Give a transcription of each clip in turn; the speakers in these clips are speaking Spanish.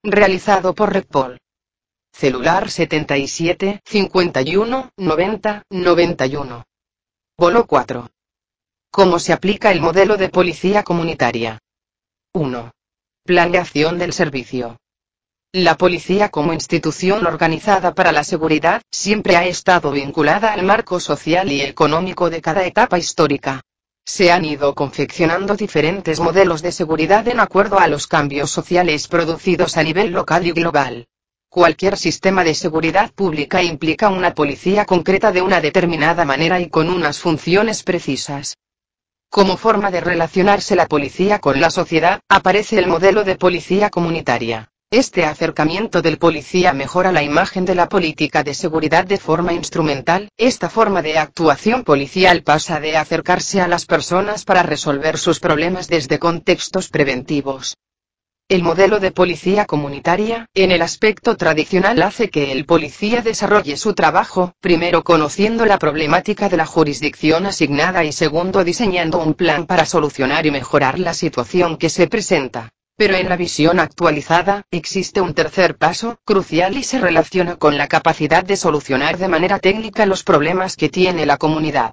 realizado por Redpol. Celular 77 51 90 91. Bolo 4. ¿Cómo se aplica el modelo de policía comunitaria? 1. Planeación del servicio. La policía como institución organizada para la seguridad, siempre ha estado vinculada al marco social y económico de cada etapa histórica. Se han ido confeccionando diferentes modelos de seguridad en acuerdo a los cambios sociales producidos a nivel local y global. Cualquier sistema de seguridad pública implica una policía concreta de una determinada manera y con unas funciones precisas. Como forma de relacionarse la policía con la sociedad, aparece el modelo de policía comunitaria. Este acercamiento del policía mejora la imagen de la política de seguridad de forma instrumental. Esta forma de actuación policial pasa de acercarse a las personas para resolver sus problemas desde contextos preventivos. El modelo de policía comunitaria, en el aspecto tradicional, hace que el policía desarrolle su trabajo, primero conociendo la problemática de la jurisdicción asignada y segundo diseñando un plan para solucionar y mejorar la situación que se presenta. Pero en la visión actualizada, existe un tercer paso, crucial y se relaciona con la capacidad de solucionar de manera técnica los problemas que tiene la comunidad.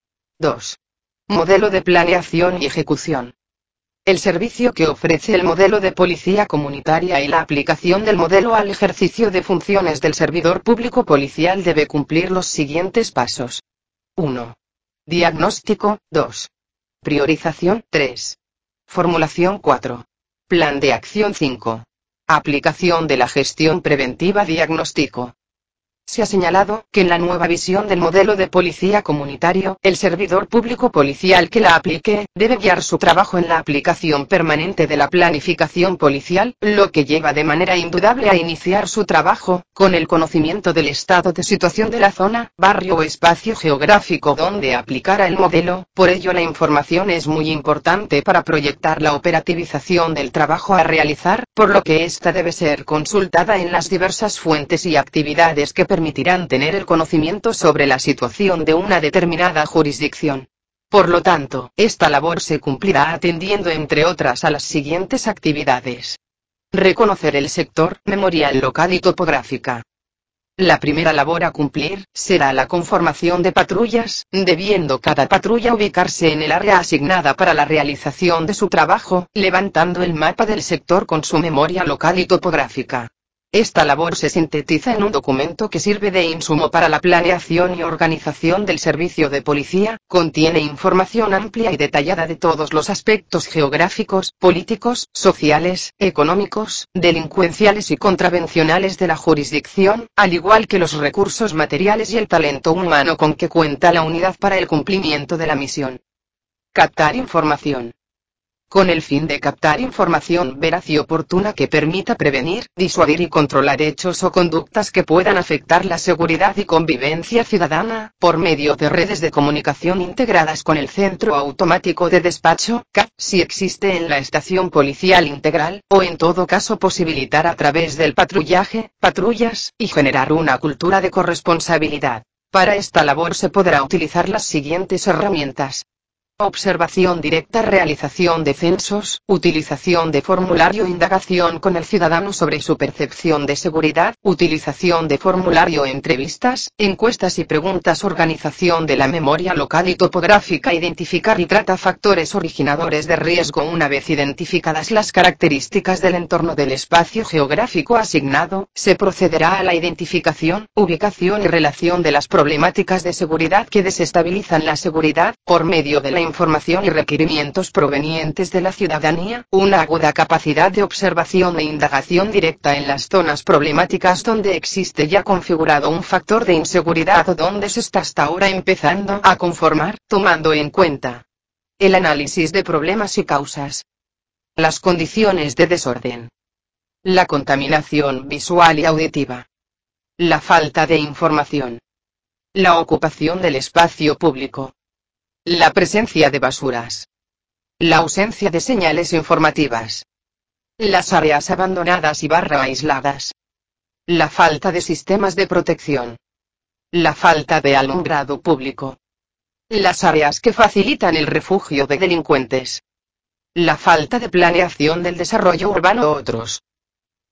2. Modelo de planeación y ejecución. El servicio que ofrece el modelo de policía comunitaria y la aplicación del modelo al ejercicio de funciones del servidor público policial debe cumplir los siguientes pasos. 1. Diagnóstico, 2. Priorización, 3. Formulación 4. Plan de acción 5. Aplicación de la gestión preventiva diagnóstico. Se ha señalado que en la nueva visión del modelo de policía comunitario, el servidor público policial que la aplique, debe guiar su trabajo en la aplicación permanente de la planificación policial, lo que lleva de manera indudable a iniciar su trabajo, con el conocimiento del estado de situación de la zona, barrio o espacio geográfico donde aplicará el modelo. Por ello la información es muy importante para proyectar la operativización del trabajo a realizar, por lo que ésta debe ser consultada en las diversas fuentes y actividades que permitirán tener el conocimiento sobre la situación de una determinada jurisdicción. Por lo tanto, esta labor se cumplirá atendiendo entre otras a las siguientes actividades. Reconocer el sector, memorial local y topográfica. La primera labor a cumplir, será la conformación de patrullas, debiendo cada patrulla ubicarse en el área asignada para la realización de su trabajo, levantando el mapa del sector con su memoria local y topográfica. Esta labor se sintetiza en un documento que sirve de insumo para la planeación y organización del servicio de policía, contiene información amplia y detallada de todos los aspectos geográficos, políticos, sociales, económicos, delincuenciales y contravencionales de la jurisdicción, al igual que los recursos materiales y el talento humano con que cuenta la unidad para el cumplimiento de la misión. Captar información. Con el fin de captar información veraz y oportuna que permita prevenir, disuadir y controlar hechos o conductas que puedan afectar la seguridad y convivencia ciudadana, por medio de redes de comunicación integradas con el Centro Automático de Despacho, CAD, si existe en la estación policial integral, o en todo caso posibilitar a través del patrullaje, patrullas, y generar una cultura de corresponsabilidad. Para esta labor se podrá utilizar las siguientes herramientas. Observación directa, realización de censos, utilización de formulario, indagación con el ciudadano sobre su percepción de seguridad, utilización de formulario, entrevistas, encuestas y preguntas, organización de la memoria local y topográfica, identificar y trata factores originadores de riesgo. Una vez identificadas las características del entorno del espacio geográfico asignado, se procederá a la identificación, ubicación y relación de las problemáticas de seguridad que desestabilizan la seguridad, por medio de la información y requerimientos provenientes de la ciudadanía, una aguda capacidad de observación e indagación directa en las zonas problemáticas donde existe ya configurado un factor de inseguridad o donde se está hasta ahora empezando a conformar, tomando en cuenta el análisis de problemas y causas, las condiciones de desorden, la contaminación visual y auditiva, la falta de información, la ocupación del espacio público, la presencia de basuras, la ausencia de señales informativas, las áreas abandonadas y aisladas, la falta de sistemas de protección, la falta de alumbrado público, las áreas que facilitan el refugio de delincuentes, la falta de planeación del desarrollo urbano, otros.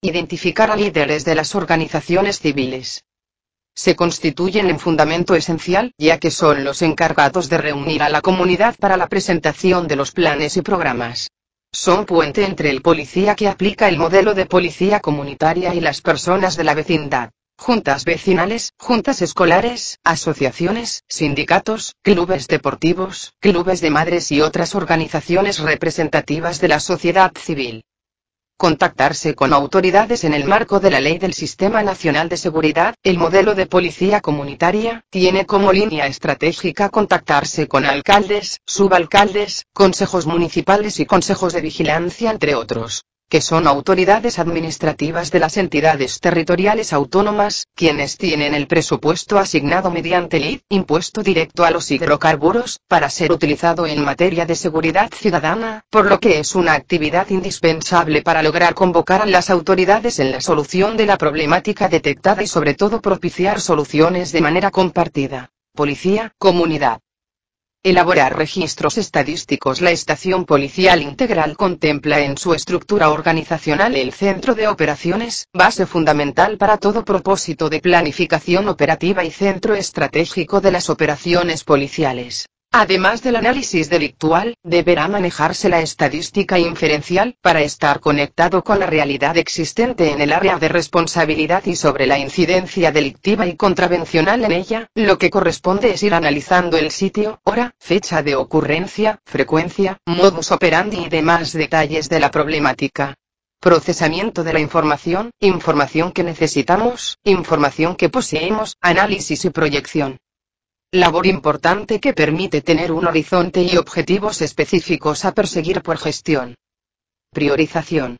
Identificar a líderes de las organizaciones civiles. Se constituyen en fundamento esencial, ya que son los encargados de reunir a la comunidad para la presentación de los planes y programas. Son puente entre el policía que aplica el modelo de policía comunitaria y las personas de la vecindad. Juntas vecinales, juntas escolares, asociaciones, sindicatos, clubes deportivos, clubes de madres y otras organizaciones representativas de la sociedad civil. Contactarse con autoridades en el marco de la Ley del Sistema Nacional de Seguridad. El modelo de policía comunitaria tiene como línea estratégica contactarse con alcaldes, subalcaldes, consejos municipales y consejos de vigilancia, entre otros, que son autoridades administrativas de las entidades territoriales autónomas, quienes tienen el presupuesto asignado mediante el IVA, impuesto directo a los hidrocarburos, para ser utilizado en materia de seguridad ciudadana, por lo que es una actividad indispensable para lograr convocar a las autoridades en la solución de la problemática detectada y sobre todo propiciar soluciones de manera compartida. Policía, comunidad. Elaborar registros estadísticos. La estación policial integral contempla en su estructura organizacional el centro de operaciones, base fundamental para todo propósito de planificación operativa y centro estratégico de las operaciones policiales. Además del análisis delictual, deberá manejarse la estadística inferencial, para estar conectado con la realidad existente en el área de responsabilidad y sobre la incidencia delictiva y contravencional en ella. Lo que corresponde es ir analizando el sitio, hora, fecha de ocurrencia, frecuencia, modus operandi y demás detalles de la problemática. Procesamiento de la información, información que necesitamos, información que poseemos, análisis y proyección. Labor importante que permite tener un horizonte y objetivos específicos a perseguir por gestión. Priorización.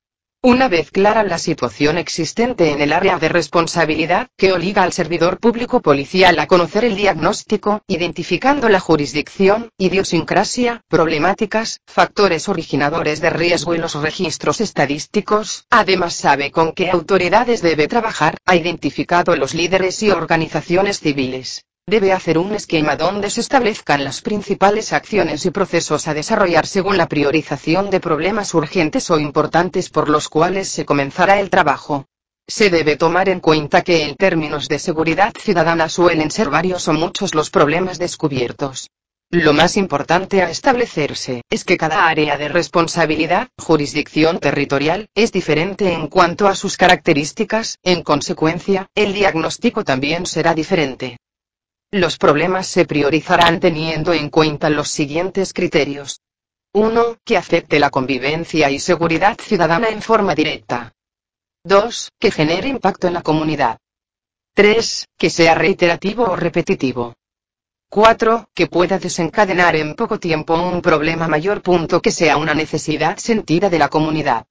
Una vez clara la situación existente en el área de responsabilidad, que obliga al servidor público policial a conocer el diagnóstico, identificando la jurisdicción, idiosincrasia, problemáticas, factores originadores de riesgo y los registros estadísticos, además sabe con qué autoridades debe trabajar, ha identificado los líderes y organizaciones civiles. Debe hacer un esquema donde se establezcan las principales acciones y procesos a desarrollar según la priorización de problemas urgentes o importantes por los cuales se comenzará el trabajo. Se debe tomar en cuenta que en términos de seguridad ciudadana suelen ser varios o muchos los problemas descubiertos. Lo más importante a establecerse es que cada área de responsabilidad, jurisdicción territorial, es diferente en cuanto a sus características, en consecuencia, el diagnóstico también será diferente. Los problemas se priorizarán teniendo en cuenta los siguientes criterios. 1. Que afecte la convivencia y seguridad ciudadana en forma directa. 2. Que genere impacto en la comunidad. 3. Que sea reiterativo o repetitivo. 4. Que pueda desencadenar en poco tiempo un problema mayor. Que sea una necesidad sentida de la comunidad.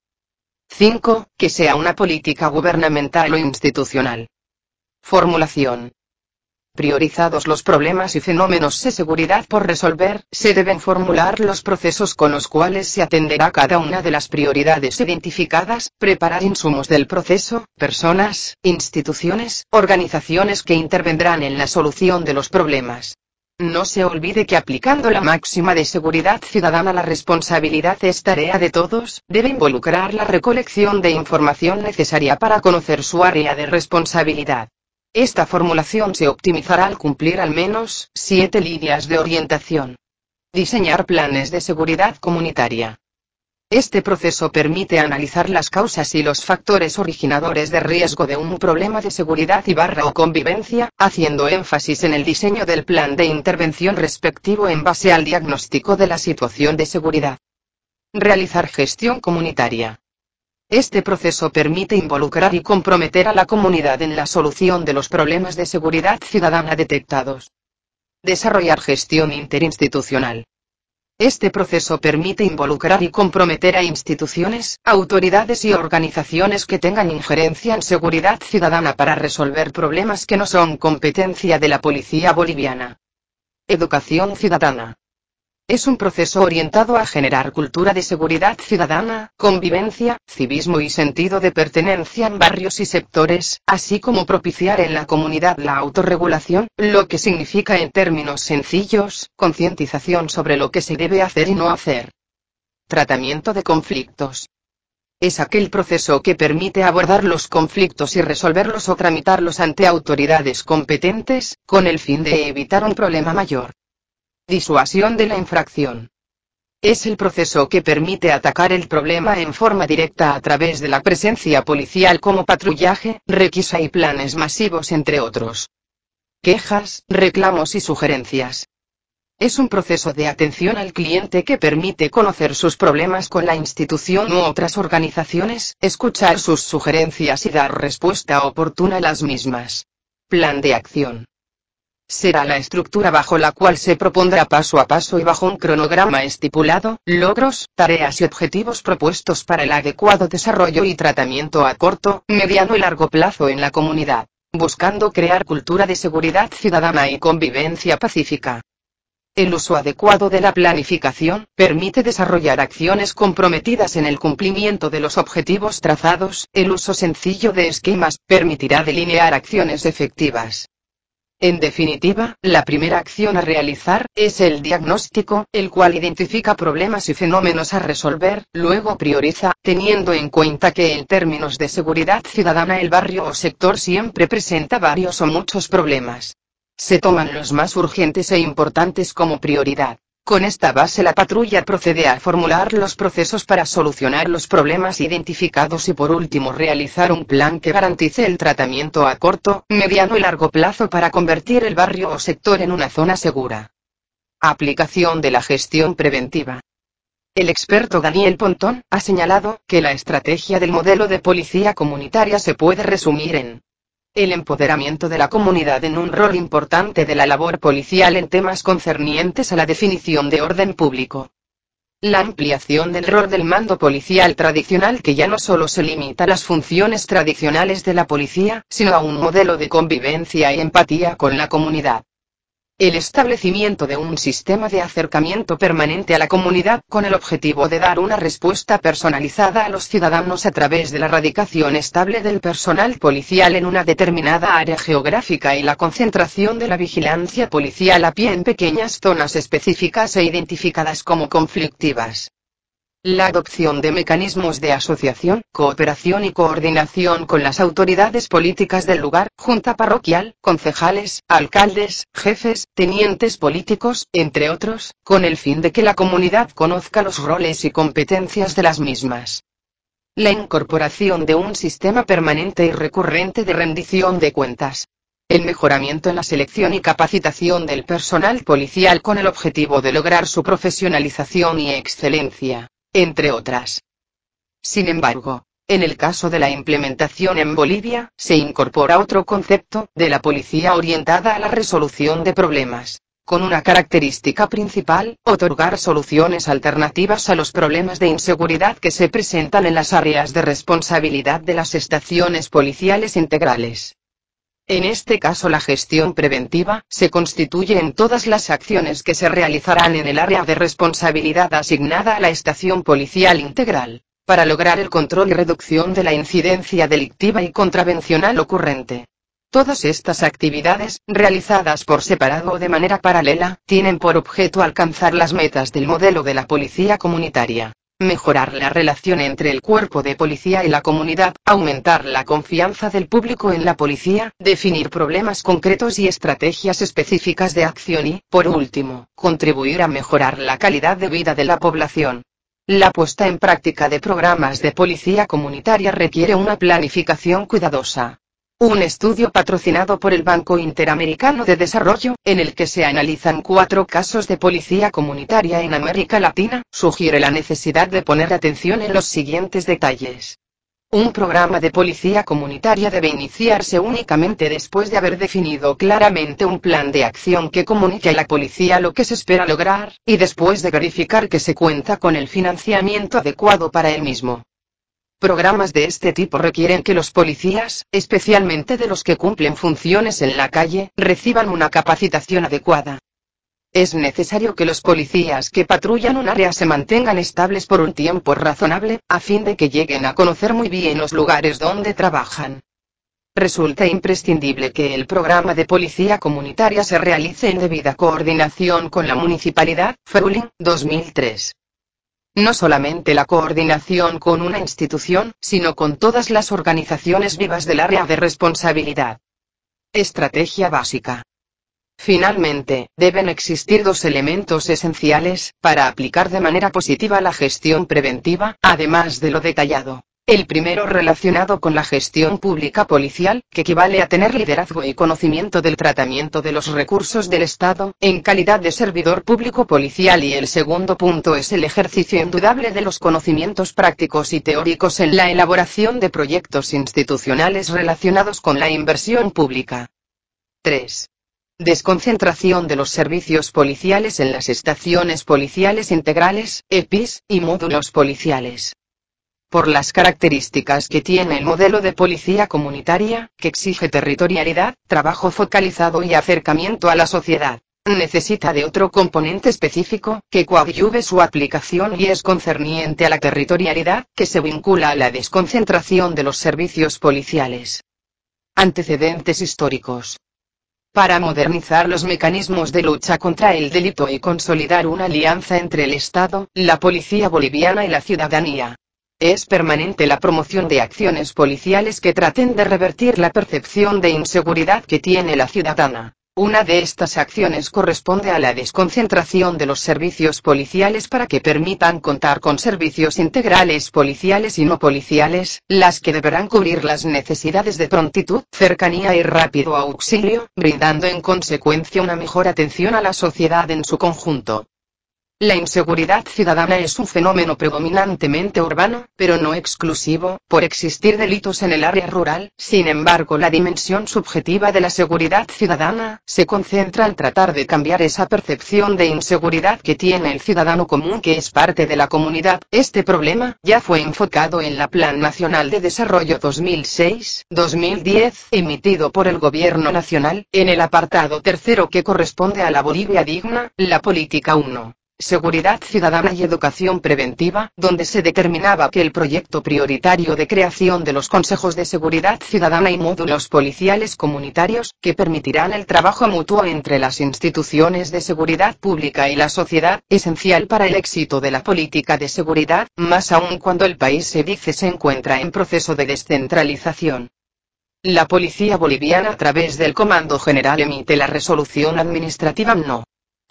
5. Que sea una política gubernamental o institucional. Formulación. Priorizados los problemas y fenómenos de seguridad por resolver, se deben formular los procesos con los cuales se atenderá cada una de las prioridades identificadas, preparar insumos del proceso, personas, instituciones, organizaciones que intervendrán en la solución de los problemas. No se olvide que aplicando la máxima de seguridad ciudadana, la responsabilidad es tarea de todos, debe involucrar la recolección de información necesaria para conocer su área de responsabilidad. Esta formulación se optimizará al cumplir al menos 7 líneas de orientación. Diseñar planes de seguridad comunitaria. Este proceso permite analizar las causas y los factores originadores de riesgo de un problema de seguridad o convivencia, haciendo énfasis en el diseño del plan de intervención respectivo en base al diagnóstico de la situación de seguridad. Realizar gestión comunitaria. Este proceso permite involucrar y comprometer a la comunidad en la solución de los problemas de seguridad ciudadana detectados. Desarrollar gestión interinstitucional. Este proceso permite involucrar y comprometer a instituciones, autoridades y organizaciones que tengan injerencia en seguridad ciudadana para resolver problemas que no son competencia de la policía boliviana. Educación ciudadana. Es un proceso orientado a generar cultura de seguridad ciudadana, convivencia, civismo y sentido de pertenencia en barrios y sectores, así como propiciar en la comunidad la autorregulación, lo que significa en términos sencillos, concientización sobre lo que se debe hacer y no hacer. Tratamiento de conflictos. Es aquel proceso que permite abordar los conflictos y resolverlos o tramitarlos ante autoridades competentes, con el fin de evitar un problema mayor. Disuasión de la infracción. Es el proceso que permite atacar el problema en forma directa a través de la presencia policial como patrullaje, requisa y planes masivos entre otros. Quejas, reclamos y sugerencias. Es un proceso de atención al cliente que permite conocer sus problemas con la institución u otras organizaciones, escuchar sus sugerencias y dar respuesta oportuna a las mismas. Plan de acción. Será la estructura bajo la cual se propondrá paso a paso y bajo un cronograma estipulado, logros, tareas y objetivos propuestos para el adecuado desarrollo y tratamiento a corto, mediano y largo plazo en la comunidad, buscando crear cultura de seguridad ciudadana y convivencia pacífica. El uso adecuado de la planificación permite desarrollar acciones comprometidas en el cumplimiento de los objetivos trazados. El uso sencillo de esquemas permitirá delinear acciones efectivas. En definitiva, la primera acción a realizar es el diagnóstico, el cual identifica problemas y fenómenos a resolver, luego prioriza, teniendo en cuenta que en términos de seguridad ciudadana el barrio o sector siempre presenta varios o muchos problemas. Se toman los más urgentes e importantes como prioridad. Con esta base la patrulla procede a formular los procesos para solucionar los problemas identificados y por último realizar un plan que garantice el tratamiento a corto, mediano y largo plazo para convertir el barrio o sector en una zona segura. Aplicación de la gestión preventiva. El experto Daniel Pontón ha señalado que la estrategia del modelo de policía comunitaria se puede resumir en el empoderamiento de la comunidad en un rol importante de la labor policial en temas concernientes a la definición de orden público. La ampliación del rol del mando policial tradicional que ya no solo se limita a las funciones tradicionales de la policía, sino a un modelo de convivencia y empatía con la comunidad. El establecimiento de un sistema de acercamiento permanente a la comunidad con el objetivo de dar una respuesta personalizada a los ciudadanos a través de la radicación estable del personal policial en una determinada área geográfica y la concentración de la vigilancia policial a pie en pequeñas zonas específicas e identificadas como conflictivas. La adopción de mecanismos de asociación, cooperación y coordinación con las autoridades políticas del lugar, junta parroquial, concejales, alcaldes, jefes, tenientes políticos, entre otros, con el fin de que la comunidad conozca los roles y competencias de las mismas. La incorporación de un sistema permanente y recurrente de rendición de cuentas. El mejoramiento en la selección y capacitación del personal policial con el objetivo de lograr su profesionalización y excelencia, entre otras. Sin embargo, en el caso de la implementación en Bolivia, se incorpora otro concepto, de la policía orientada a la resolución de problemas, con una característica principal, otorgar soluciones alternativas a los problemas de inseguridad que se presentan en las áreas de responsabilidad de las estaciones policiales integrales. En este caso la gestión preventiva se constituye en todas las acciones que se realizarán en el área de responsabilidad asignada a la estación policial integral, para lograr el control y reducción de la incidencia delictiva y contravencional ocurrente. Todas estas actividades, realizadas por separado o de manera paralela, tienen por objeto alcanzar las metas del modelo de la policía comunitaria. Mejorar la relación entre el cuerpo de policía y la comunidad, aumentar la confianza del público en la policía, definir problemas concretos y estrategias específicas de acción y, por último, contribuir a mejorar la calidad de vida de la población. La puesta en práctica de programas de policía comunitaria requiere una planificación cuidadosa. Un estudio patrocinado por el Banco Interamericano de Desarrollo, en el que se analizan 4 casos de policía comunitaria en América Latina, sugiere la necesidad de poner atención en los siguientes detalles. Un programa de policía comunitaria debe iniciarse únicamente después de haber definido claramente un plan de acción que comunique a la policía lo que se espera lograr, y después de verificar que se cuenta con el financiamiento adecuado para el mismo. Programas de este tipo requieren que los policías, especialmente de los que cumplen funciones en la calle, reciban una capacitación adecuada. Es necesario que los policías que patrullan un área se mantengan estables por un tiempo razonable, a fin de que lleguen a conocer muy bien los lugares donde trabajan. Resulta imprescindible que el programa de policía comunitaria se realice en debida coordinación con la municipalidad. Frulin, 2003. No solamente la coordinación con una institución, sino con todas las organizaciones vivas del área de responsabilidad. Estrategia básica. Finalmente, deben existir dos elementos esenciales, para aplicar de manera positiva la gestión preventiva, además de lo detallado. El primero relacionado con la gestión pública policial, que equivale a tener liderazgo y conocimiento del tratamiento de los recursos del Estado, en calidad de servidor público policial, y el segundo punto es el ejercicio indudable de los conocimientos prácticos y teóricos en la elaboración de proyectos institucionales relacionados con la inversión pública. 3. Desconcentración de los servicios policiales en las estaciones policiales integrales, EPIs, y módulos policiales. Por las características que tiene el modelo de policía comunitaria, que exige territorialidad, trabajo focalizado y acercamiento a la sociedad, necesita de otro componente específico, que coadyuve su aplicación, y es concerniente a la territorialidad, que se vincula a la desconcentración de los servicios policiales. Antecedentes históricos. Para modernizar los mecanismos de lucha contra el delito y consolidar una alianza entre el Estado, la policía boliviana y la ciudadanía. Es permanente la promoción de acciones policiales que traten de revertir la percepción de inseguridad que tiene la ciudadana. Una de estas acciones corresponde a la desconcentración de los servicios policiales para que permitan contar con servicios integrales policiales y no policiales, las que deberán cubrir las necesidades de prontitud, cercanía y rápido auxilio, brindando en consecuencia una mejor atención a la sociedad en su conjunto. La inseguridad ciudadana es un fenómeno predominantemente urbano, pero no exclusivo, por existir delitos en el área rural. Sin embargo, la dimensión subjetiva de la seguridad ciudadana se concentra al tratar de cambiar esa percepción de inseguridad que tiene el ciudadano común, que es parte de la comunidad. Este problema ya fue enfocado en la Plan Nacional de Desarrollo 2006-2010, emitido por el Gobierno Nacional, en el apartado tercero que corresponde a la Bolivia Digna, la Política 1. Seguridad Ciudadana y Educación Preventiva, donde se determinaba que el proyecto prioritario de creación de los consejos de seguridad ciudadana y módulos policiales comunitarios, que permitirán el trabajo mutuo entre las instituciones de seguridad pública y la sociedad, esencial para el éxito de la política de seguridad, más aún cuando el país se encuentra en proceso de descentralización. La policía boliviana, a través del Comando General, emite la resolución administrativa No.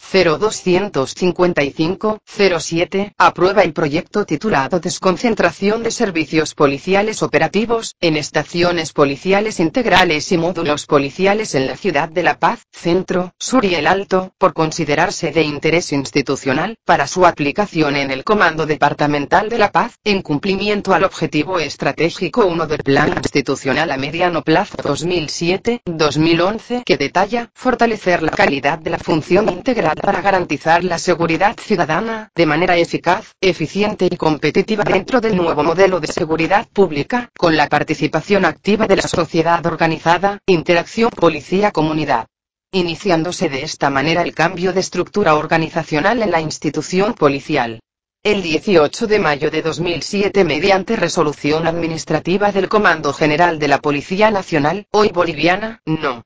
0255-07, aprueba el proyecto titulado Desconcentración de servicios policiales operativos, en estaciones policiales integrales y módulos policiales en la ciudad de La Paz, Centro, Sur y el Alto, por considerarse de interés institucional, para su aplicación en el Comando Departamental de La Paz, en cumplimiento al Objetivo Estratégico 1 del Plan Institucional a Mediano Plazo 2007-2011, que detalla fortalecer la calidad de la función integral para garantizar la seguridad ciudadana, de manera eficaz, eficiente y competitiva dentro del nuevo modelo de seguridad pública, con la participación activa de la sociedad organizada, interacción policía-comunidad. Iniciándose de esta manera el cambio de estructura organizacional en la institución policial. El 18 de mayo de 2007, mediante resolución administrativa del Comando General de la Policía Nacional, hoy boliviana, No.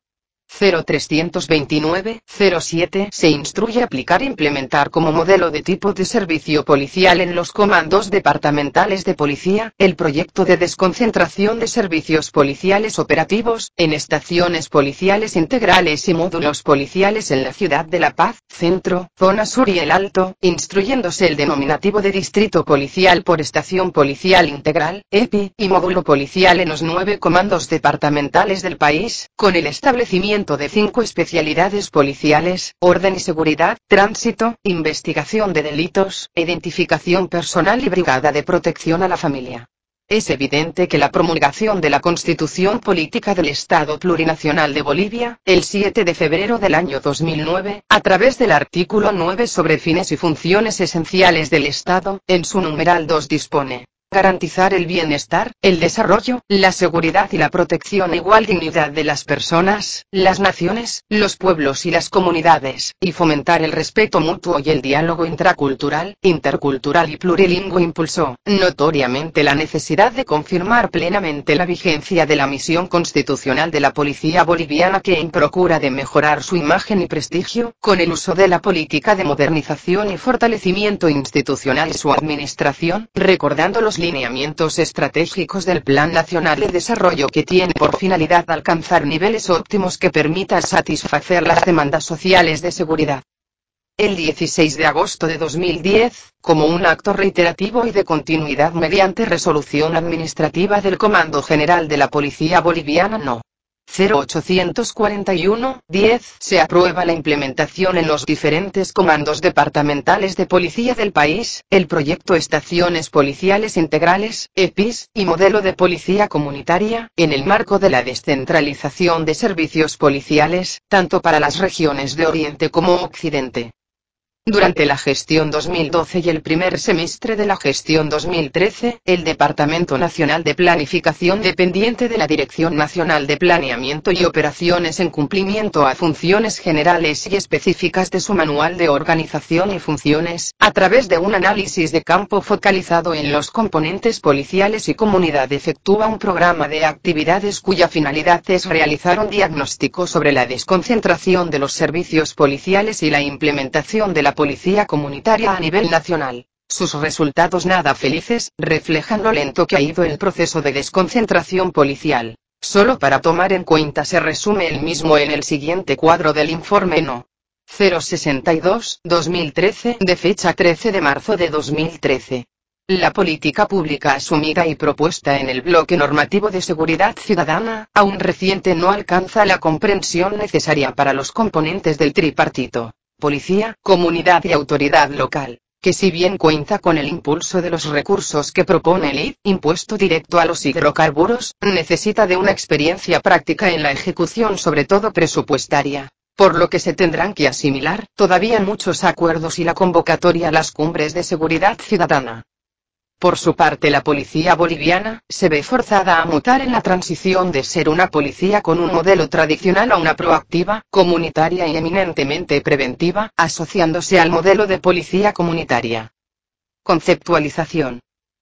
0329-07, se instruye aplicar e implementar como modelo de tipo de servicio policial en los comandos departamentales de policía, el proyecto de desconcentración de servicios policiales operativos, en estaciones policiales integrales y módulos policiales en la ciudad de La Paz, Centro, Zona Sur y el Alto, instruyéndose el denominativo de distrito policial por estación policial integral, EPI, y módulo policial en los 9 comandos departamentales del país, con el establecimiento de 5 especialidades policiales: orden y seguridad, tránsito, investigación de delitos, identificación personal y brigada de protección a la familia. Es evidente que la promulgación de la Constitución Política del Estado Plurinacional de Bolivia, el 7 de febrero del año 2009, a través del artículo 9 sobre fines y funciones esenciales del Estado, en su numeral 2 dispone: garantizar el bienestar, el desarrollo, la seguridad y la protección e igual dignidad de las personas, las naciones, los pueblos y las comunidades, y fomentar el respeto mutuo y el diálogo intracultural, intercultural y plurilingüe. Impulsó, notoriamente, la necesidad de confirmar plenamente la vigencia de la misión constitucional de la policía boliviana, que en procura de mejorar su imagen y prestigio, con el uso de la política de modernización y fortalecimiento institucional de su administración, recordando los lineamientos estratégicos del Plan Nacional de Desarrollo, que tiene por finalidad alcanzar niveles óptimos que permitan satisfacer las demandas sociales de seguridad. El 16 de agosto de 2010, como un acto reiterativo y de continuidad mediante resolución administrativa del Comando General de la Policía Boliviana No. 0841-10, se aprueba la implementación en los diferentes comandos departamentales de policía del país, el proyecto Estaciones Policiales Integrales, EPIs, y modelo de policía comunitaria, en el marco de la descentralización de servicios policiales, tanto para las regiones de Oriente como Occidente. Durante la gestión 2012 y el primer semestre de la gestión 2013, el Departamento Nacional de Planificación, dependiente de la Dirección Nacional de Planeamiento y Operaciones en cumplimiento a funciones generales y específicas de su Manual de Organización y Funciones, a través de un análisis de campo focalizado en los componentes policiales y comunidad, efectúa un programa de actividades cuya finalidad es realizar un diagnóstico sobre la desconcentración de los servicios policiales y la implementación de la policía comunitaria a nivel nacional. Sus resultados nada felices reflejan lo lento que ha ido el proceso de desconcentración policial. Solo para tomar en cuenta se resume el mismo en el siguiente cuadro del informe No. 062-2013, de fecha 13 de marzo de 2013. La política pública asumida y propuesta en el bloque normativo de seguridad ciudadana, aún reciente, no alcanza la comprensión necesaria para los componentes del tripartito: policía, comunidad y autoridad local, que si bien cuenta con el impulso de los recursos que propone el ID, impuesto directo a los hidrocarburos, necesita de una experiencia práctica en la ejecución, sobre todo presupuestaria, por lo que se tendrán que asimilar todavía muchos acuerdos y la convocatoria a las cumbres de seguridad ciudadana. Por su parte, la policía boliviana se ve forzada a mutar en la transición de ser una policía con un modelo tradicional a una proactiva, comunitaria y eminentemente preventiva, asociándose al modelo de policía comunitaria. Conceptualización.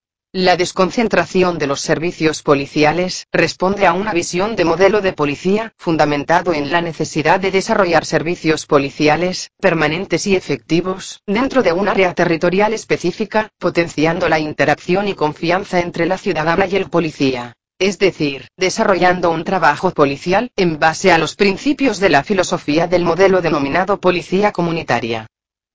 La desconcentración de los servicios policiales responde a una visión de modelo de policía, fundamentado en la necesidad de desarrollar servicios policiales, permanentes y efectivos, dentro de un área territorial específica, potenciando la interacción y confianza entre la ciudadana y el policía. Es decir, desarrollando un trabajo policial, en base a los principios de la filosofía del modelo denominado policía comunitaria.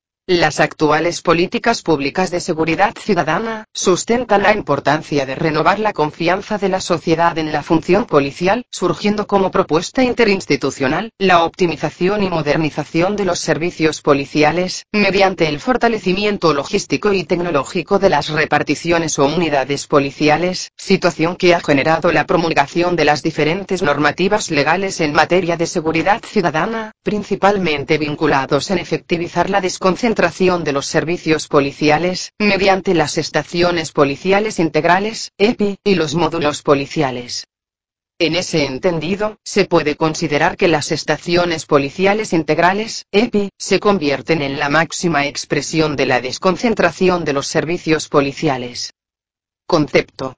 Las actuales políticas públicas de seguridad ciudadana sustentan la importancia de renovar la confianza de la sociedad en la función policial, surgiendo como propuesta interinstitucional la optimización y modernización de los servicios policiales, mediante el fortalecimiento logístico y tecnológico de las reparticiones o unidades policiales, situación que ha generado la promulgación de las diferentes normativas legales en materia de seguridad ciudadana, principalmente vinculados en efectivizar la desconcentración de los servicios policiales, mediante las estaciones policiales integrales, EPI, y los módulos policiales. En ese entendido, se puede considerar que las estaciones policiales integrales, EPI, se convierten en la máxima expresión de la desconcentración de los servicios policiales. Concepto.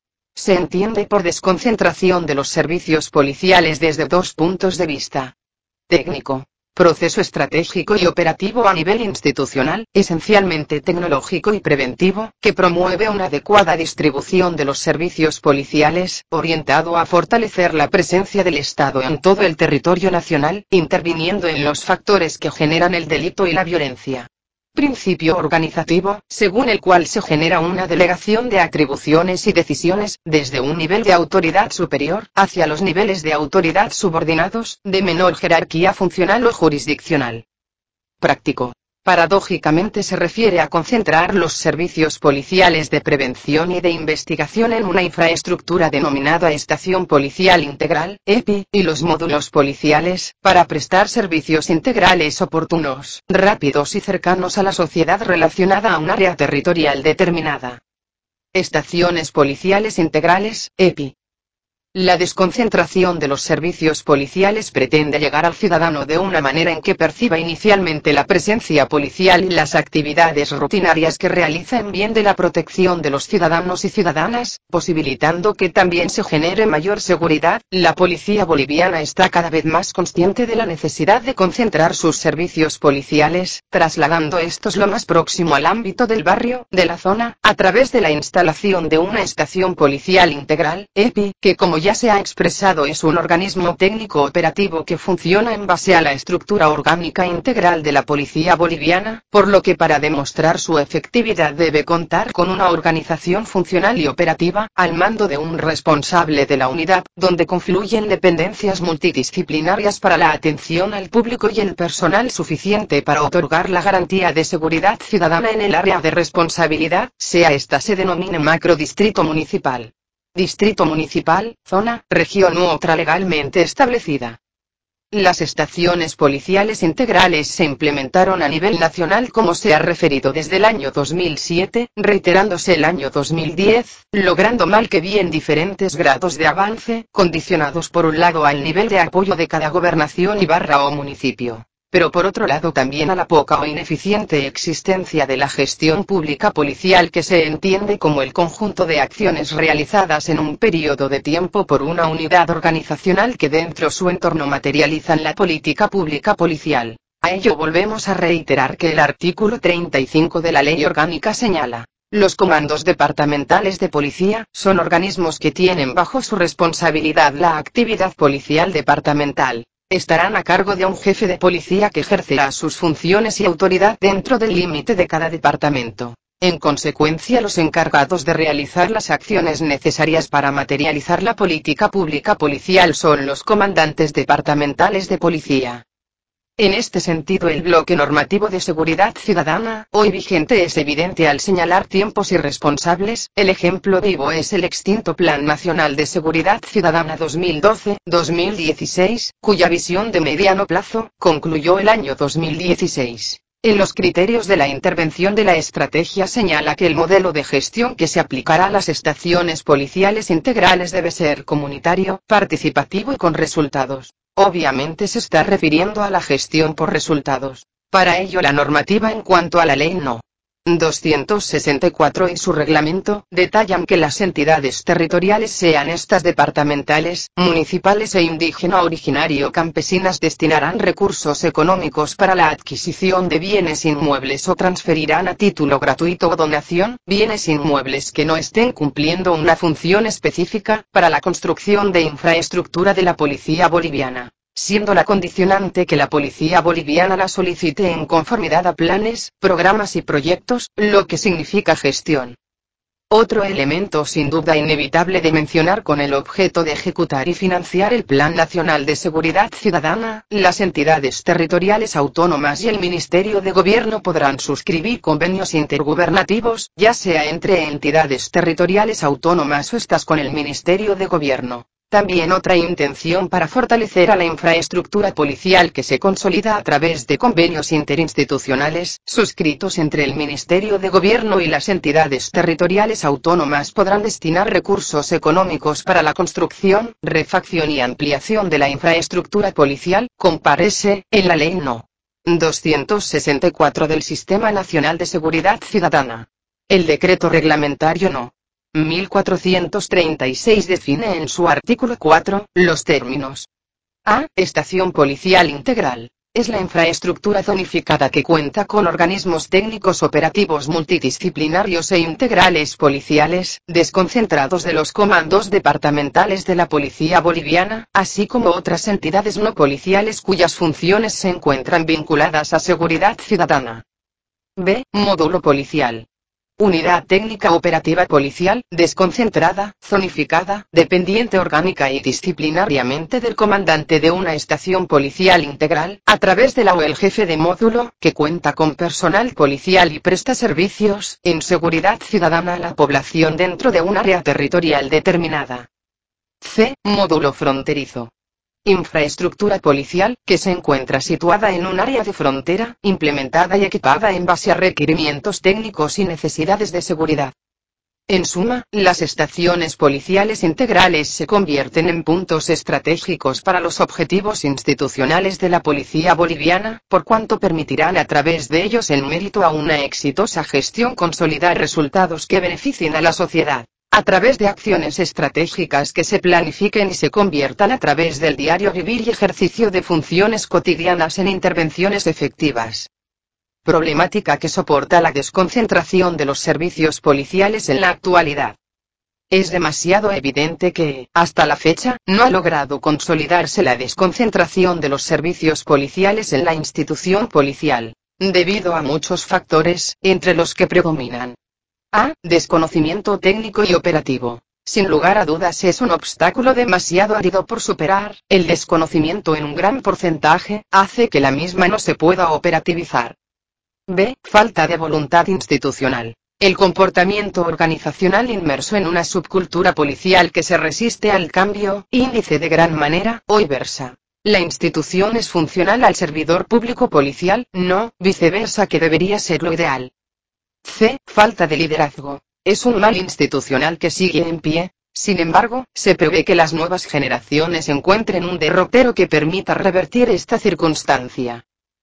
Se entiende por desconcentración de los servicios policiales desde dos puntos de vista: técnico, proceso estratégico y operativo a nivel institucional, esencialmente tecnológico y preventivo, que promueve una adecuada distribución de los servicios policiales, orientado a fortalecer la presencia del Estado en todo el territorio nacional, interviniendo en los factores que generan el delito y la violencia. Principio organizativo, según el cual se genera una delegación de atribuciones y decisiones, desde un nivel de autoridad superior, hacia los niveles de autoridad subordinados, de menor jerarquía funcional o jurisdiccional. Práctico. Paradójicamente se refiere a concentrar los servicios policiales de prevención y de investigación en una infraestructura denominada Estación Policial Integral, EPI, y los módulos policiales, para prestar servicios integrales oportunos, rápidos y cercanos a la sociedad relacionada a un área territorial determinada. Estaciones policiales integrales, EPI. La desconcentración de los servicios policiales pretende llegar al ciudadano de una manera en que perciba inicialmente la presencia policial y las actividades rutinarias que realiza en bien de la protección de los ciudadanos y ciudadanas, posibilitando que también se genere mayor seguridad. La policía boliviana está cada vez más consciente de la necesidad de concentrar sus servicios policiales, trasladando estos lo más próximo al ámbito del barrio, de la zona, a través de la instalación de una estación policial integral, EPI, que como ya se ha expresado es un organismo técnico operativo que funciona en base a la estructura orgánica integral de la policía boliviana, por lo que para demostrar su efectividad debe contar con una organización funcional y operativa, al mando de un responsable de la unidad, donde confluyen dependencias multidisciplinarias para la atención al público y el personal suficiente para otorgar la garantía de seguridad ciudadana en el área de responsabilidad, sea esta se denomine macrodistrito municipal, distrito municipal, zona, región u otra legalmente establecida. Las estaciones policiales integrales se implementaron a nivel nacional como se ha referido desde el año 2007, reiterándose el año 2010, logrando mal que bien diferentes grados de avance, condicionados por un lado al nivel de apoyo de cada gobernación y barra o municipio, pero por otro lado también a la poca o ineficiente existencia de la gestión pública policial, que se entiende como el conjunto de acciones realizadas en un periodo de tiempo por una unidad organizacional que dentro su entorno materializan la política pública policial. A ello volvemos a reiterar que el artículo 35 de la Ley Orgánica señala: los comandos departamentales de policía son organismos que tienen bajo su responsabilidad la actividad policial departamental. Estarán a cargo de un jefe de policía que ejercerá sus funciones y autoridad dentro del límite de cada departamento. En consecuencia, los encargados de realizar las acciones necesarias para materializar la política pública policial son los comandantes departamentales de policía. En este sentido, el bloque normativo de seguridad ciudadana, hoy vigente, es evidente al señalar tiempos y responsables. El ejemplo vivo es el extinto Plan Nacional de Seguridad Ciudadana 2012-2016, cuya visión de mediano plazo concluyó el año 2016. En los criterios de la intervención de la estrategia señala que el modelo de gestión que se aplicará a las estaciones policiales integrales debe ser comunitario, participativo y con resultados. Obviamente se está refiriendo a la gestión por resultados. Para ello la normativa en cuanto a la Ley No. 264 y su reglamento detallan que las entidades territoriales, sean estas departamentales, municipales e indígena originario campesinas, destinarán recursos económicos para la adquisición de bienes inmuebles o transferirán a título gratuito o donación bienes inmuebles que no estén cumpliendo una función específica para la construcción de infraestructura de la policía boliviana, siendo la condicionante que la policía boliviana la solicite en conformidad a planes, programas y proyectos, lo que significa gestión. Otro elemento sin duda inevitable de mencionar con el objeto de ejecutar y financiar el Plan Nacional de Seguridad Ciudadana, las entidades territoriales autónomas y el Ministerio de Gobierno podrán suscribir convenios intergubernativos, ya sea entre entidades territoriales autónomas o estas con el Ministerio de Gobierno. También otra intención para fortalecer a la infraestructura policial que se consolida a través de convenios interinstitucionales, suscritos entre el Ministerio de Gobierno y las entidades territoriales autónomas, podrán destinar recursos económicos para la construcción, refacción y ampliación de la infraestructura policial, compárese, en la Ley No. 264 del Sistema Nacional de Seguridad Ciudadana. El decreto reglamentario No. 1436 define en su artículo 4, los términos. A. Estación policial integral. Es la infraestructura zonificada que cuenta con organismos técnicos operativos multidisciplinarios e integrales policiales, desconcentrados de los comandos departamentales de la policía boliviana, así como otras entidades no policiales cuyas funciones se encuentran vinculadas a seguridad ciudadana. B. Módulo policial. Unidad técnica operativa policial, desconcentrada, zonificada, dependiente orgánica y disciplinariamente del comandante de una estación policial integral, a través de la o el jefe de módulo, que cuenta con personal policial y presta servicios en seguridad ciudadana a la población dentro de un área territorial determinada. C. Módulo fronterizo. Infraestructura policial, que se encuentra situada en un área de frontera, implementada y equipada en base a requerimientos técnicos y necesidades de seguridad. En suma, las estaciones policiales integrales se convierten en puntos estratégicos para los objetivos institucionales de la policía boliviana, por cuanto permitirán a través de ellos el mérito a una exitosa gestión consolidar resultados que beneficien a la sociedad, a través de acciones estratégicas que se planifiquen y se conviertan a través del diario vivir y ejercicio de funciones cotidianas en intervenciones efectivas. Problemática que soporta la desconcentración de los servicios policiales en la actualidad. Es demasiado evidente que, hasta la fecha, no ha logrado consolidarse la desconcentración de los servicios policiales en la institución policial, debido a muchos factores, entre los que predominan: a. Desconocimiento técnico y operativo. Sin lugar a dudas es un obstáculo demasiado árido por superar. El desconocimiento en un gran porcentaje hace que la misma no se pueda operativizar. B. Falta de voluntad institucional. El comportamiento organizacional inmerso en una subcultura policial que se resiste al cambio, índice de gran manera, o inversa. La institución es funcional al servidor público policial, no, viceversa, que debería ser lo ideal. C. Falta de liderazgo. Es un mal institucional que sigue en pie. Sin embargo, se prevé que las nuevas generaciones encuentren un derrotero que permita revertir esta circunstancia.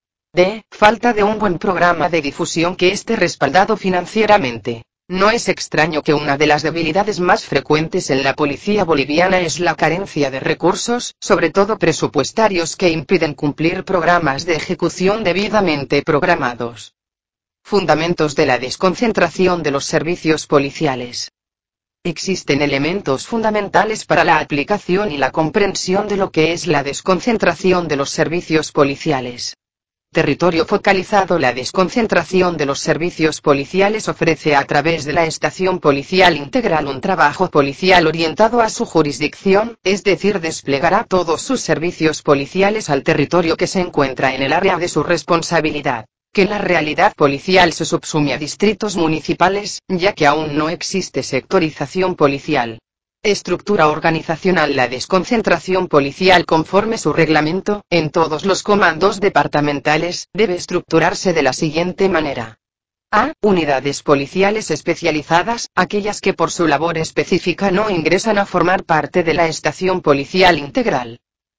D. Falta de un buen programa de difusión que esté respaldado financieramente. No es extraño que una de las debilidades más frecuentes en la policía boliviana es la carencia de recursos, sobre todo presupuestarios, que impiden cumplir programas de ejecución debidamente programados. Fundamentos de la desconcentración de los servicios policiales. Existen elementos fundamentales para la aplicación y la comprensión de lo que es la desconcentración de los servicios policiales. Territorio focalizado. La desconcentración de los servicios policiales ofrece a través de la estación policial integral un trabajo policial orientado a su jurisdicción, es decir, desplegará todos sus servicios policiales al territorio que se encuentra en el área de su responsabilidad. Que la realidad policial se subsume a distritos municipales, ya que aún no existe sectorización policial. Estructura organizacional. La desconcentración policial, conforme su reglamento, en todos los comandos departamentales, debe estructurarse de la siguiente manera. A. Unidades policiales especializadas, aquellas que por su labor específica no ingresan a formar parte de la estación policial integral.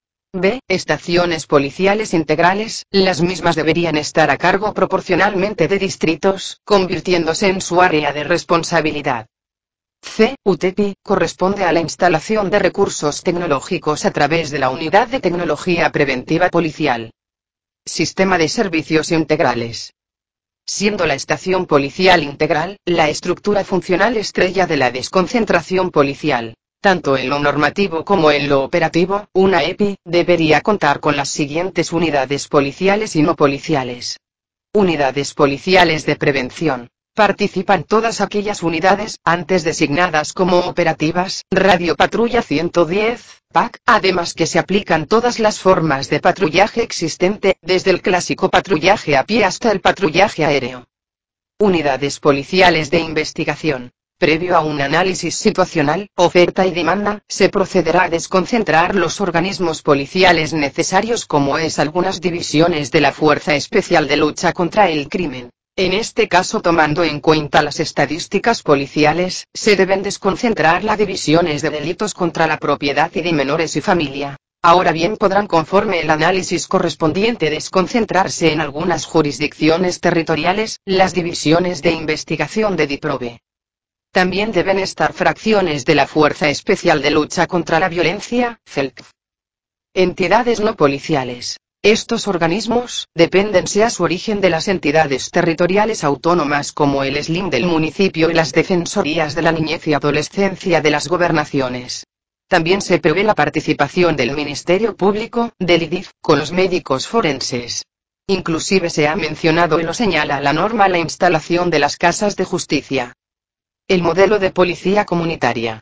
B. Estaciones policiales integrales, las mismas deberían estar a cargo proporcionalmente de distritos, convirtiéndose en su área de responsabilidad. C. UTEPI, corresponde a la instalación de recursos tecnológicos a través de la Unidad de Tecnología Preventiva Policial. Sistema de servicios integrales. Siendo la estación policial integral, la estructura funcional estrella de la desconcentración policial, tanto en lo normativo como en lo operativo, una EPI, debería contar con las siguientes unidades policiales y no policiales. Unidades policiales de prevención. Participan todas aquellas unidades, antes designadas como operativas, Radio Patrulla 110, PAC, además que se aplican todas las formas de patrullaje existente, desde el clásico patrullaje a pie hasta el patrullaje aéreo. Unidades policiales de investigación. Previo a un análisis situacional, oferta y demanda, se procederá a desconcentrar los organismos policiales necesarios, como es algunas divisiones de la Fuerza Especial de Lucha contra el Crimen. En este caso, tomando en cuenta las estadísticas policiales, se deben desconcentrar las divisiones de delitos contra la propiedad y de menores y familia. Ahora bien, podrán, conforme el análisis correspondiente, desconcentrarse en algunas jurisdicciones territoriales, las divisiones de investigación de DIPROVE. También deben estar fracciones de la Fuerza Especial de Lucha contra la Violencia, FELCV. Entidades no policiales. Estos organismos dependen, sea su origen, de las entidades territoriales autónomas como el SLIM del municipio y las defensorías de la niñez y adolescencia de las gobernaciones. También se prevé la participación del Ministerio Público, del IDIF, con los médicos forenses. Inclusive se ha mencionado y lo señala la norma la instalación de las casas de justicia. El modelo de policía comunitaria.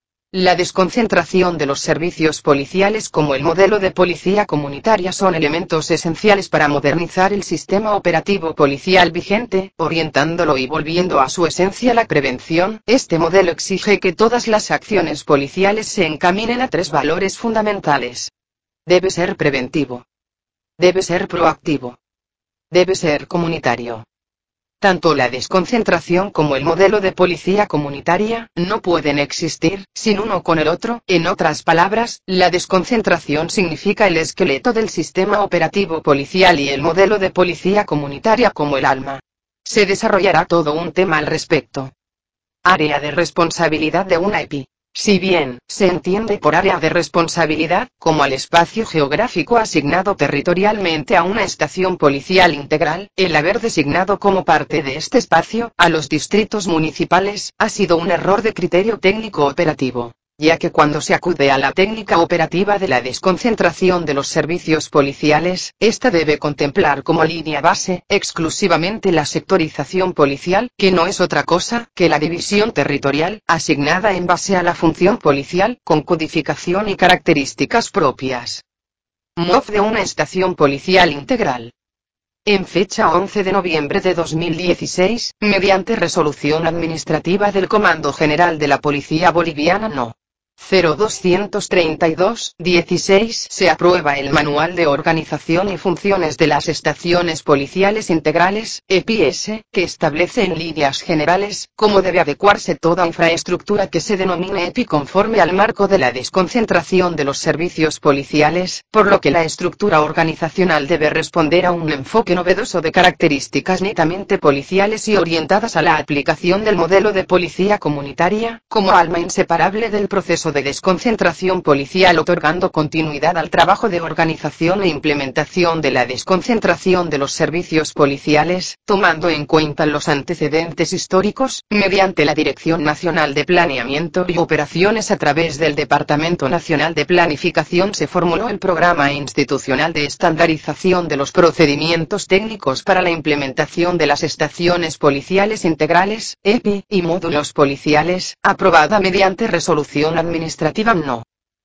La desconcentración de los servicios policiales como el modelo de policía comunitaria son elementos esenciales para modernizar el sistema operativo policial vigente, orientándolo y volviendo a su esencia la prevención. Este modelo exige que todas las acciones policiales se encaminen a tres valores fundamentales. Debe ser preventivo. Debe ser proactivo. Debe ser comunitario. Tanto la desconcentración como el modelo de policía comunitaria no pueden existir sin uno con el otro. En otras palabras, la desconcentración significa el esqueleto del sistema operativo policial y el modelo de policía comunitaria como el alma. Se desarrollará todo un tema al respecto. Área de responsabilidad de una EPI. Si bien se entiende por área de responsabilidad como al espacio geográfico asignado territorialmente a una estación policial integral, el haber designado como parte de este espacio a los distritos municipales ha sido un error de criterio técnico operativo, ya que cuando se acude a la técnica operativa de la desconcentración de los servicios policiales, esta debe contemplar como línea base exclusivamente la sectorización policial, que no es otra cosa que la división territorial, asignada en base a la función policial, con codificación y características propias. MOF de una estación policial integral. En fecha 11 de noviembre de 2016, mediante resolución administrativa del Comando General de la Policía Boliviana No. 0232-16 se aprueba el Manual de Organización y Funciones de las Estaciones Policiales Integrales, EPIS, que establece en líneas generales cómo debe adecuarse toda infraestructura que se denomine EPI conforme al marco de la desconcentración de los servicios policiales, por lo que la estructura organizacional debe responder a un enfoque novedoso de características netamente policiales y orientadas a la aplicación del modelo de policía comunitaria, como alma inseparable del proceso de desconcentración policial, otorgando continuidad al trabajo de organización e implementación de la desconcentración de los servicios policiales, tomando en cuenta los antecedentes históricos, mediante la Dirección Nacional de Planeamiento y Operaciones a través del Departamento Nacional de Planificación se formuló el Programa Institucional de Estandarización de los Procedimientos Técnicos para la implementación de las estaciones policiales integrales, EPI, y módulos policiales, aprobada mediante resolución administrativa No.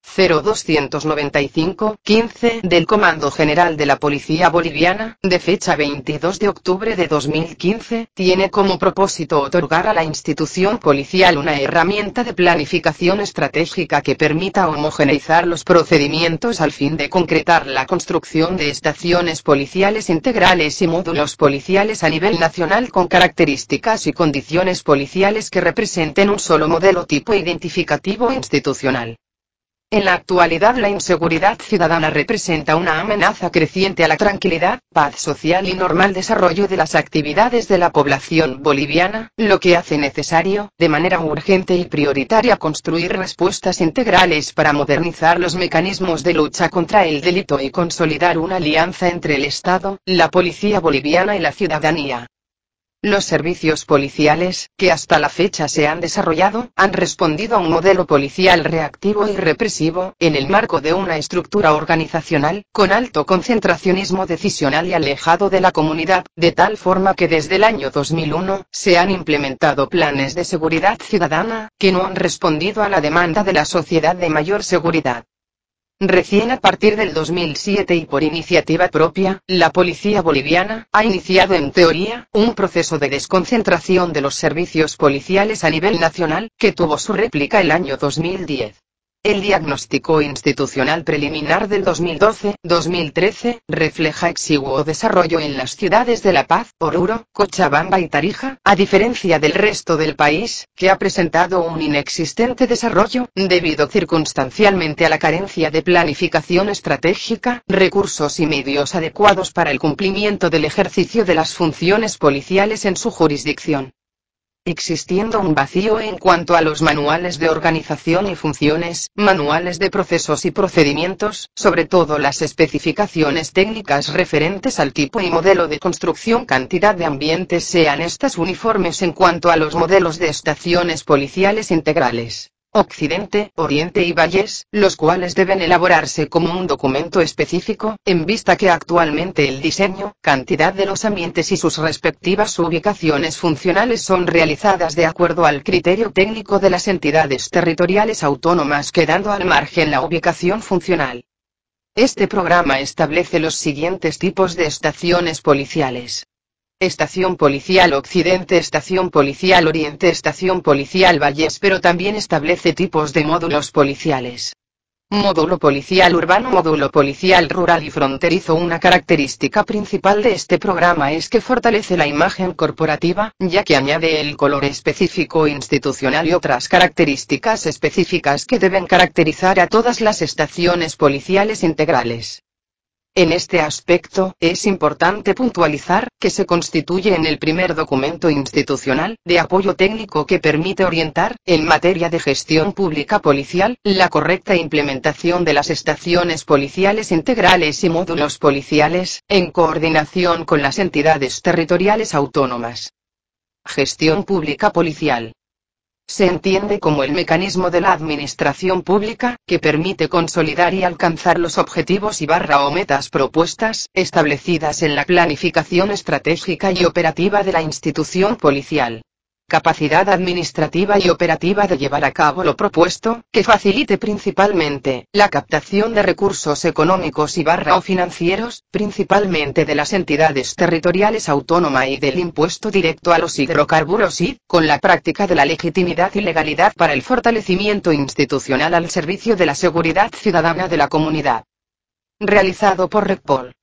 0295-15 del Comando General de la Policía Boliviana, de fecha 22 de octubre de 2015, tiene como propósito otorgar a la institución policial una herramienta de planificación estratégica que permita homogeneizar los procedimientos al fin de concretar la construcción de estaciones policiales integrales y módulos policiales a nivel nacional con características y condiciones policiales que representen un solo modelo tipo identificativo institucional. En la actualidad la inseguridad ciudadana representa una amenaza creciente a la tranquilidad, paz social y normal desarrollo de las actividades de la población boliviana, lo que hace necesario, de manera urgente y prioritaria, construir respuestas integrales para modernizar los mecanismos de lucha contra el delito y consolidar una alianza entre el Estado, la policía boliviana y la ciudadanía. Los servicios policiales, que hasta la fecha se han desarrollado, han respondido a un modelo policial reactivo y represivo, en el marco de una estructura organizacional, con alto concentracionismo decisional y alejado de la comunidad, de tal forma que desde el año 2001, se han implementado planes de seguridad ciudadana, que no han respondido a la demanda de la sociedad de mayor seguridad. Recién a partir del 2007 y por iniciativa propia, la policía boliviana ha iniciado en teoría un proceso de desconcentración de los servicios policiales a nivel nacional, que tuvo su réplica el año 2010. El diagnóstico institucional preliminar del 2012-2013 refleja exiguo desarrollo en las ciudades de La Paz, Oruro, Cochabamba y Tarija, a diferencia del resto del país, que ha presentado un inexistente desarrollo, debido circunstancialmente a la carencia de planificación estratégica, recursos y medios adecuados para el cumplimiento del ejercicio de las funciones policiales en su jurisdicción. Existiendo un vacío en cuanto a los manuales de organización y funciones, manuales de procesos y procedimientos, sobre todo las especificaciones técnicas referentes al tipo y modelo de construcción, cantidad de ambientes, sean estas uniformes en cuanto a los modelos de estaciones policiales integrales. Occidente, Oriente y Valles, los cuales deben elaborarse como un documento específico, en vista que actualmente el diseño, cantidad de los ambientes y sus respectivas ubicaciones funcionales son realizadas de acuerdo al criterio técnico de las entidades territoriales autónomas, quedando al margen la ubicación funcional. Este programa establece los siguientes tipos de estaciones policiales. Estación Policial Occidente, Estación Policial Oriente, Estación Policial Valles, pero también establece tipos de módulos policiales. Módulo policial urbano, módulo policial rural y fronterizo. Una característica principal de este programa es que fortalece la imagen corporativa, ya que añade el color específico institucional y otras características específicas que deben caracterizar a todas las estaciones policiales integrales. En este aspecto, es importante puntualizar, que se constituye en el primer documento institucional, de apoyo técnico que permite orientar, en materia de gestión pública policial, la correcta implementación de las estaciones policiales integrales y módulos policiales, en coordinación con las entidades territoriales autónomas. Gestión pública policial. Se entiende como el mecanismo de la administración pública, que permite consolidar y alcanzar los objetivos o metas propuestas, establecidas en la planificación estratégica y operativa de la institución policial. Capacidad administrativa y operativa de llevar a cabo lo propuesto, que facilite principalmente la captación de recursos económicos o financieros, principalmente de las entidades territoriales autónomas y del impuesto directo a los hidrocarburos y, con la práctica de la legitimidad y legalidad para el fortalecimiento institucional al servicio de la seguridad ciudadana de la comunidad. Realizado por Redpol.